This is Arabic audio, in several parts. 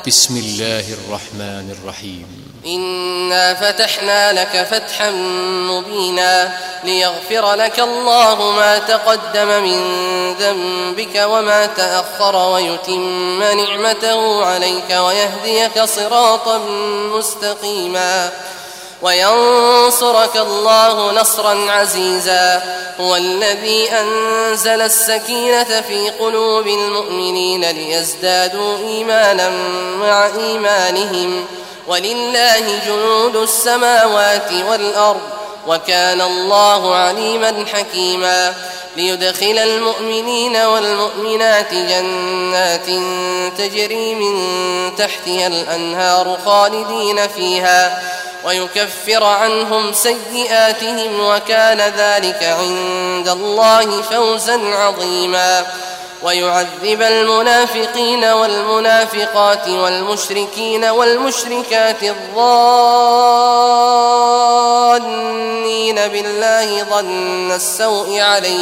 بسم الله الرحمن الرحيم. إنا فتحنا لك فتحا مبينا ليغفر لك الله ما تقدم من ذنبك وما تأخر ويتم نعمته عليك ويهديك صراطا مستقيما وينصرك الله نصرا عزيزا. هو الذي أنزل السكينة في قلوب المؤمنين ليزدادوا إيمانا مع إيمانهم ولله جنود السماوات والأرض وكان الله عليما حكيما. ليدخل المؤمنين والمؤمنات جنات تجري من تحتها الأنهار خالدين فيها ويكفر عنهم سيئاتهم وكان ذلك عند الله فوزا عظيما. ويعذب المنافقين والمنافقات والمشركين والمشركات الظانين بالله ظن السوء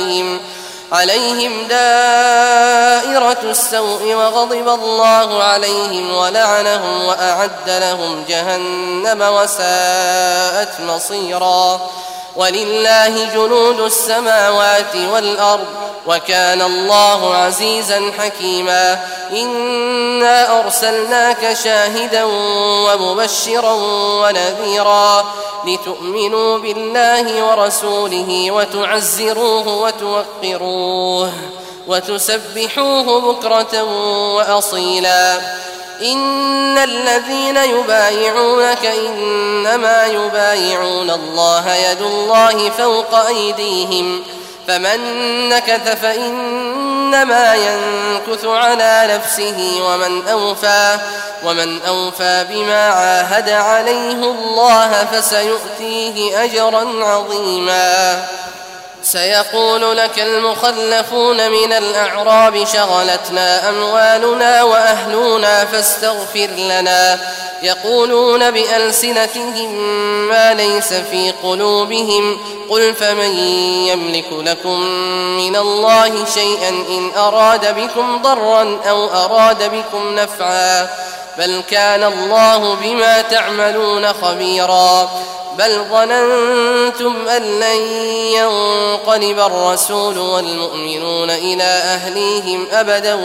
عليهم دائرة السوء وغضب الله عليهم ولعنهم وأعد لهم جهنم وساءت مصيرا. ولله جنود السماوات والأرض وكان الله عزيزا حكيما. إنا أرسلناك شاهدا ومبشرا ونذيرا لتؤمنوا بالله ورسوله وتعزروه وتوقروه وتسبحوه بكرة وأصيلا. إن الذين يبايعونك إنما يبايعون الله يد الله فوق أيديهم فمن نكث فإنما ينكث على نفسه ومن أوفى بما عاهد عليه الله فسيؤتيه أجرا عظيما. سيقول لك المخلفون من الأعراب شغلتنا أموالنا وأهلنا فاستغفر لنا يقولون بألسنتهم ما ليس في قلوبهم قل فمن يملك لكم من الله شيئا إن أراد بكم ضرا أو أراد بكم نفعا بل كان الله بما تعملون خبيرا. بل ظننتم أن لن ينقلب الرسول والمؤمنون إلى أهليهم أبدا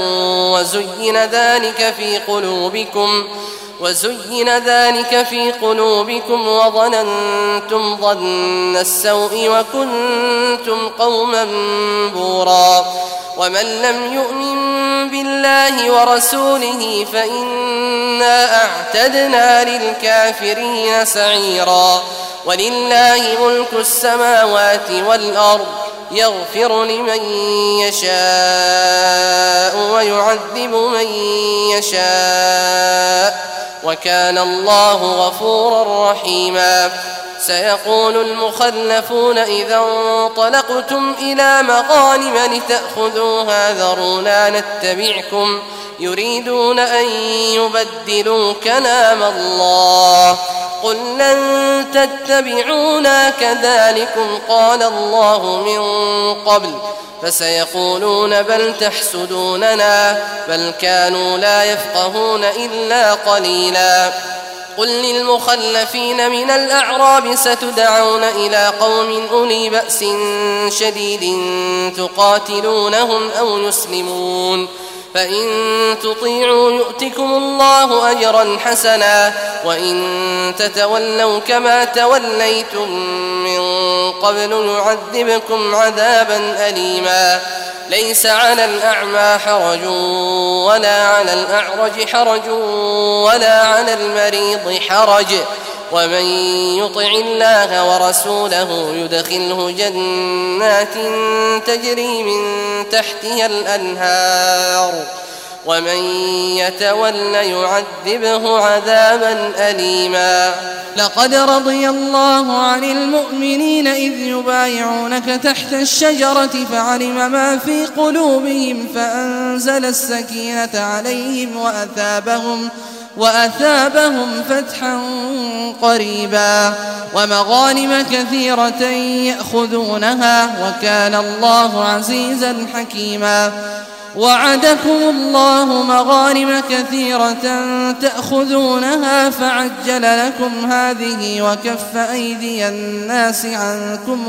وزين ذلك في قلوبكم وظننتم ظن السوء وكنتم قوما بورا. ومن لم يؤمن بالله ورسوله فإنا أعتدنا للكافرين سعيرا. ولله ملك السماوات والأرض يغفر لمن يشاء ويعذب من يشاء وكان الله غفورا رحيما. سيقول المخلفون إذا انطلقتم إلى مغانم لتأخذوها ذرونا نتبعكم يريدون أن يبدلوا كلام الله قل لن تتبعونا كذلكم قال الله من قبل فسيقولون بل تحسدوننا بل كانوا لا يفقهون إلا قليلا. قل للمخلفين من الأعراب ستدعون إلى قوم أولي بأس شديد تقاتلونهم أو يسلمون فإن تطيعوا يؤتكم الله أجرا حسنا وإن تتولوا كما توليتم من قبل يعذبكم عذابا أليما. ليس على الأعمى حرج ولا على الأعرج حرج ولا على المريض حرج ومن يطع الله ورسوله يدخله جنات تجري من تحتها الأنهار ومن يتول يعذبه عذابا أليما. لقد رضي الله عن المؤمنين إذ يبايعونك تحت الشجرة فعلم ما في قلوبهم فأنزل السكينة عليهم وأثابهم فتحا قريبا ومغانم كثيرة يأخذونها وكان الله عزيزا حكيما. وعدكم الله مغانم كثيرة تأخذونها فعجل لكم هذه وكف أيدي الناس عنكم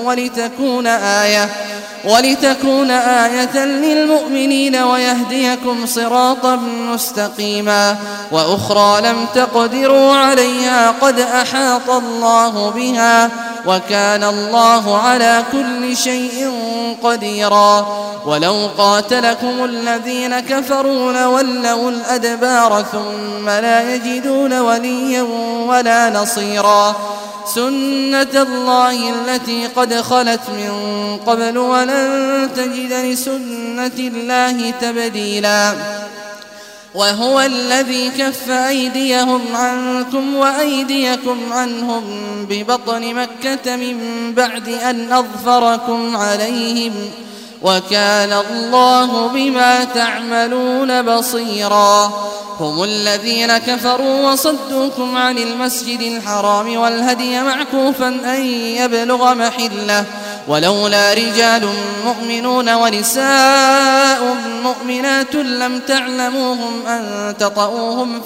ولتكون آية للمؤمنين ويهديكم صراطا مستقيما وأخرى لم تقدروا عليها قد أحاط الله بها وكان الله على كل شيء قديرا ولو قاتلكم الذين كفروا لولوا الأدبار ثم لا يجدون وليا ولا نصيرا سنة الله التي قد خلت من قبل ولن تجد لسنة الله تبديلا وهو الذي كف أيديهم عنكم وأيديكم عنهم ببطن مكة من بعد أن أظفركم عليهم وكان الله بما تعملون بصيرا هم الذين كفروا وصدوكم عن المسجد الحرام والهدي معكوفا أن يبلغ محله ولولا رجال مؤمنون ونساء مؤمنات لم تعلموهم أن تطؤوهم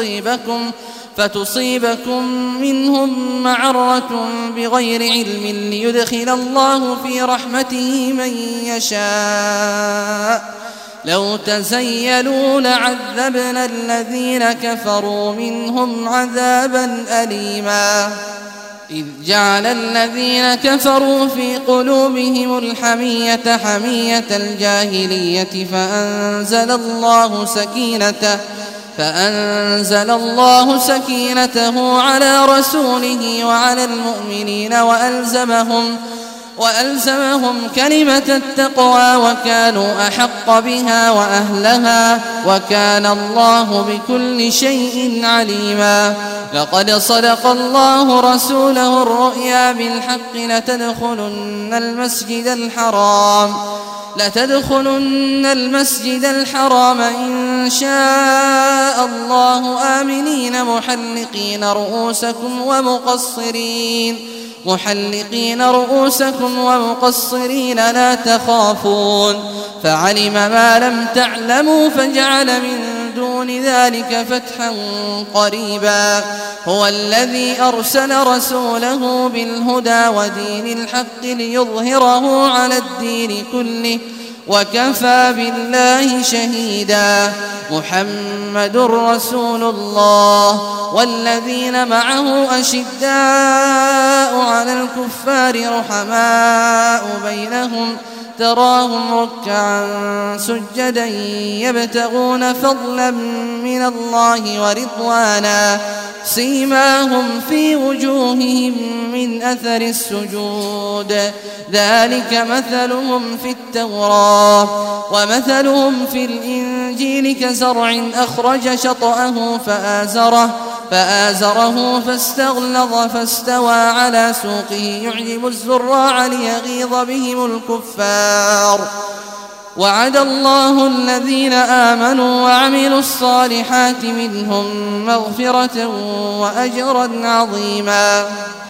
فتصيبكم منهم معرة بغير علم ليدخل الله في رحمته من يشاء لو تزيلوا لعذبنا الذين كفروا منهم عذابا أليما إذ جعل الذين كفروا في قلوبهم الحمية حمية الجاهلية فأنزل الله سكينته على رسوله وعلى المؤمنين وألزمهم كلمة التقوى وكانوا أحق بها وأهلها وكان الله بكل شيء عليما لقد صدق الله رسوله الرؤيا بالحق لتدخلن المسجد الحرام إن شاء الله آمنين محلقين رؤوسكم ومقصرين لا تخافون فعلم ما لم تعلموا فجعل من دون ذلك فتحا قريبا هو الذي أرسل رسوله بالهدى ودين الحق ليظهره على الدين كله وكفى بالله شهيدا محمد رسول الله والذين معه أشداء على الكفار رحماء بينهم تراهم ركعا سجدا يبتغون فضلا من الله ورضوانا سيماهم في وجوههم من أثر السجود ذلك مثلهم في التوراة ومثلهم في الإنجيل كزرع أخرج شطأه فآزره فاستغلظ فاستوى على سوقه يعجب الزراع ليغيظ بهم الكفار وعد الله الذين آمنوا وعملوا الصالحات منهم مغفرة وأجرا عظيما